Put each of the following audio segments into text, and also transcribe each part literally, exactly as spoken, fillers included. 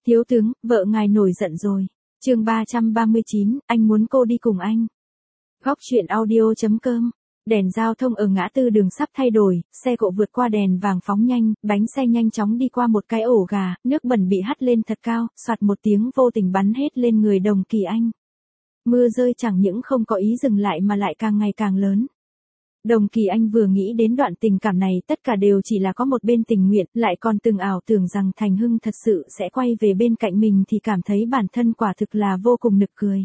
Thiếu tướng, vợ ngài nổi giận rồi. Chương ba trăm ba mươi chín, anh muốn cô đi cùng anh. Góc truyện audio chấm com. Đèn giao thông ở ngã tư đường sắp thay đổi, xe cộ vượt qua đèn vàng phóng nhanh, bánh xe nhanh chóng đi qua một cái ổ gà, nước bẩn bị hắt lên thật cao, soạt một tiếng vô tình bắn hết lên người Đồng Kỳ Anh. Mưa rơi chẳng những không có ý dừng lại mà lại càng ngày càng lớn. Đồng Kỳ Anh vừa nghĩ đến đoạn tình cảm này tất cả đều chỉ là có một bên tình nguyện, lại còn từng ảo tưởng rằng Thành Hưng thật sự sẽ quay về bên cạnh mình thì cảm thấy bản thân quả thực là vô cùng nực cười.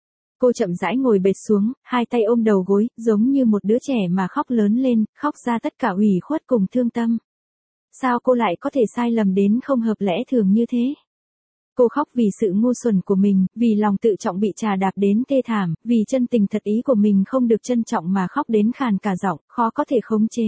Cô chậm rãi ngồi bệt xuống, hai tay ôm đầu gối, giống như một đứa trẻ mà khóc lớn lên, khóc ra tất cả ủy khuất cùng thương tâm. Sao cô lại có thể sai lầm đến không hợp lẽ thường như thế? Cô khóc vì sự ngu xuẩn của mình, vì lòng tự trọng bị trà đạp đến thê thảm, vì chân tình thật ý của mình không được trân trọng mà khóc đến khàn cả giọng, khó có thể khống chế.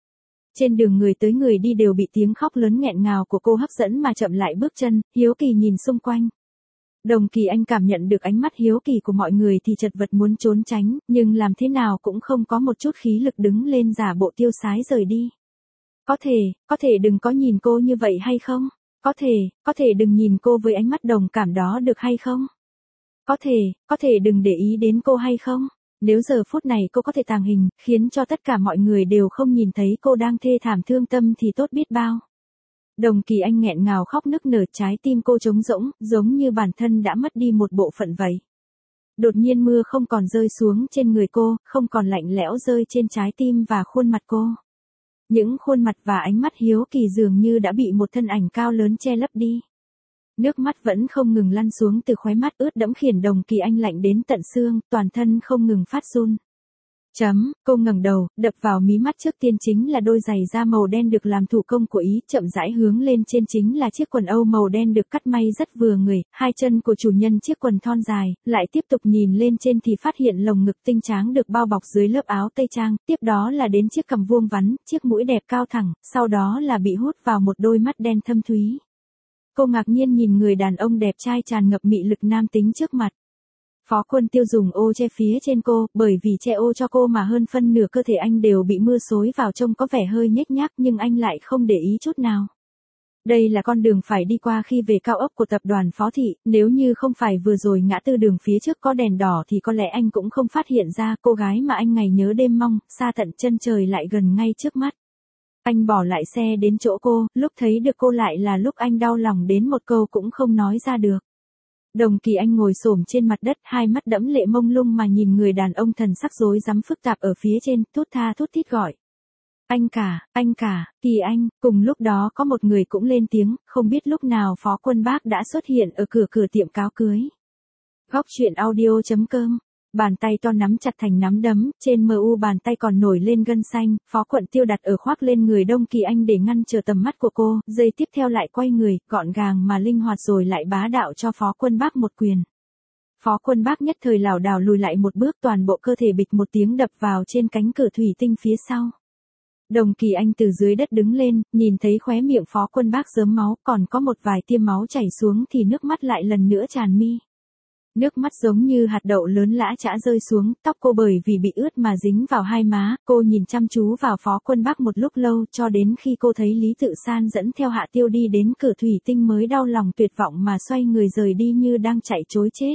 Trên đường người tới người đi đều bị tiếng khóc lớn nghẹn ngào của cô hấp dẫn mà chậm lại bước chân, hiếu kỳ nhìn xung quanh. Đồng Kỳ Anh cảm nhận được ánh mắt hiếu kỳ của mọi người thì chật vật muốn trốn tránh, nhưng làm thế nào cũng không có một chút khí lực đứng lên giả bộ tiêu sái rời đi. Có thể, có thể đừng có nhìn cô như vậy hay không? Có thể, có thể đừng nhìn cô với ánh mắt đồng cảm đó được hay không? Có thể, có thể đừng để ý đến cô hay không? Nếu giờ phút này cô có thể tàng hình, khiến cho tất cả mọi người đều không nhìn thấy cô đang thê thảm thương tâm thì tốt biết bao. Đồng Kỳ Anh nghẹn ngào khóc nức nở, trái tim cô trống rỗng, giống như bản thân đã mất đi một bộ phận vậy. Đột nhiên mưa không còn rơi xuống trên người cô, không còn lạnh lẽo rơi trên trái tim và khuôn mặt cô. Những khuôn mặt và ánh mắt hiếu kỳ dường như đã bị một thân ảnh cao lớn che lấp đi. Nước mắt vẫn không ngừng lăn xuống từ khóe mắt ướt đẫm khiến Đồng Kỳ Anh lạnh đến tận xương, toàn thân không ngừng phát run. Chấm, cô ngẩng đầu, đập vào mí mắt trước tiên chính là đôi giày da màu đen được làm thủ công của Ý, chậm rãi hướng lên trên chính là chiếc quần âu màu đen được cắt may rất vừa người, hai chân của chủ nhân chiếc quần thon dài, lại tiếp tục nhìn lên trên thì phát hiện lồng ngực tinh tráng được bao bọc dưới lớp áo tây trang, tiếp đó là đến chiếc cằm vuông vắn, chiếc mũi đẹp cao thẳng, sau đó là bị hút vào một đôi mắt đen thâm thúy. Cô ngạc nhiên nhìn người đàn ông đẹp trai tràn ngập mị lực nam tính trước mặt. Phó Quân Tiêu dùng ô che phía trên cô, bởi vì che ô cho cô mà hơn phân nửa cơ thể anh đều bị mưa xối vào trông có vẻ hơi nhếch nhác nhưng anh lại không để ý chút nào. Đây là con đường phải đi qua khi về cao ốc của tập đoàn Phó Thị, nếu như không phải vừa rồi ngã tư đường phía trước có đèn đỏ thì có lẽ anh cũng không phát hiện ra cô gái mà anh ngày nhớ đêm mong, xa tận chân trời lại gần ngay trước mắt. Anh bỏ lại xe đến chỗ cô, lúc thấy được cô lại là lúc anh đau lòng đến một câu cũng không nói ra được. Đồng Kỳ Anh ngồi xổm trên mặt đất, hai mắt đẫm lệ mông lung mà nhìn người đàn ông thần sắc rối rắm phức tạp ở phía trên, thút tha thút thít gọi. Anh cả, anh cả, Kỳ Anh, cùng lúc đó có một người cũng lên tiếng, không biết lúc nào Phó Quân Bác đã xuất hiện ở cửa cửa tiệm cáo cưới. Góc truyện audio chấm com. Bàn tay to nắm chặt thành nắm đấm, trên mờ u bàn tay còn nổi lên gân xanh, Phó Quận Tiêu đặt ở khoác lên người Đồng Kỳ Anh để ngăn trở tầm mắt của cô, giây tiếp theo lại quay người, gọn gàng mà linh hoạt rồi lại bá đạo cho Phó Quân Bác một quyền. Phó Quân Bác nhất thời lảo đảo lùi lại một bước, toàn bộ cơ thể bịch một tiếng đập vào trên cánh cửa thủy tinh phía sau. Đồng Kỳ Anh từ dưới đất đứng lên, nhìn thấy khóe miệng Phó Quân Bác rớm máu, còn có một vài tia máu chảy xuống thì nước mắt lại lần nữa tràn mi. Nước mắt giống như hạt đậu lớn lã chã rơi xuống, tóc cô bởi vì bị ướt mà dính vào hai má, cô nhìn chăm chú vào Phó Quân Bác một lúc lâu cho đến khi cô thấy Lý Tự San dẫn theo Hạ Tiêu đi đến cửa thủy tinh mới đau lòng tuyệt vọng mà xoay người rời đi như đang chạy trối chết.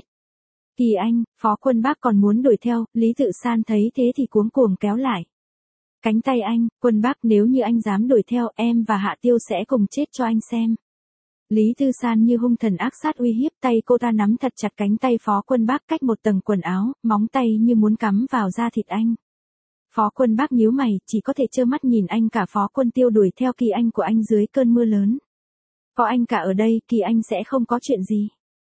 Kỳ Anh, Phó Quân Bác còn muốn đuổi theo, Lý Tự San thấy thế thì cuống cuồng kéo lại. Cánh tay anh, Quân Bác, nếu như anh dám đuổi theo em và Hạ Tiêu sẽ cùng chết cho anh xem. Lý Tư San như hung thần ác sát uy hiếp, tay cô ta nắm thật chặt cánh tay Phó Quân Bác cách một tầng quần áo, móng tay như muốn cắm vào da thịt anh. Phó Quân Bác nhíu mày, chỉ có thể trơ mắt nhìn anh cả Phó Quân Tiêu đuổi theo Kỳ Anh của anh dưới cơn mưa lớn. Có anh cả ở đây, Kỳ Anh sẽ không có chuyện gì.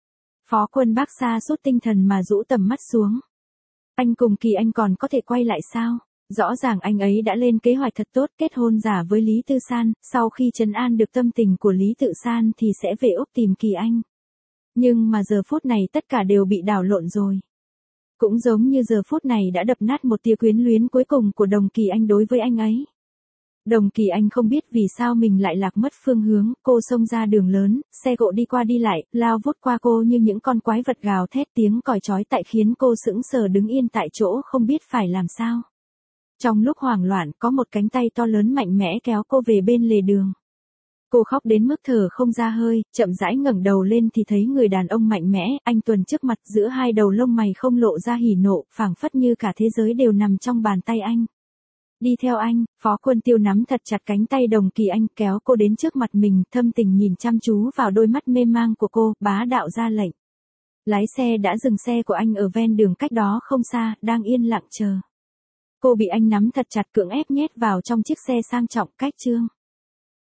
Phó Quân Bác sa sút tinh thần mà rũ tầm mắt xuống. Anh cùng Kỳ Anh còn có thể quay lại sao? Rõ ràng anh ấy đã lên kế hoạch thật tốt, kết hôn giả với Lý Tư San, sau khi trấn an được tâm tình của Lý Tự San thì sẽ về Úc tìm Kỳ Anh. Nhưng mà giờ phút này tất cả đều bị đảo lộn rồi. Cũng giống như giờ phút này đã đập nát một tia quyến luyến cuối cùng của Đồng Kỳ Anh đối với anh ấy. Đồng Kỳ Anh không biết vì sao mình lại lạc mất phương hướng, cô xông ra đường lớn, xe cộ đi qua đi lại, lao vút qua cô như những con quái vật gào thét, tiếng còi chói tai khiến cô sững sờ đứng yên tại chỗ không biết phải làm sao. Trong lúc hoảng loạn, có một cánh tay to lớn mạnh mẽ kéo cô về bên lề đường. Cô khóc đến mức thở không ra hơi, chậm rãi ngẩng đầu lên thì thấy người đàn ông mạnh mẽ, anh Tuần trước mặt giữa hai đầu lông mày không lộ ra hỉ nộ, phảng phất như cả thế giới đều nằm trong bàn tay anh. Đi theo anh, Phó Quân Tiêu nắm thật chặt cánh tay Đồng Kỳ Anh kéo cô đến trước mặt mình, thâm tình nhìn chăm chú vào đôi mắt mê mang của cô, bá đạo ra lệnh. Lái xe đã dừng xe của anh ở ven đường cách đó không xa, đang yên lặng chờ. Cô bị anh nắm thật chặt cưỡng ép nhét vào trong chiếc xe sang trọng cách Trương.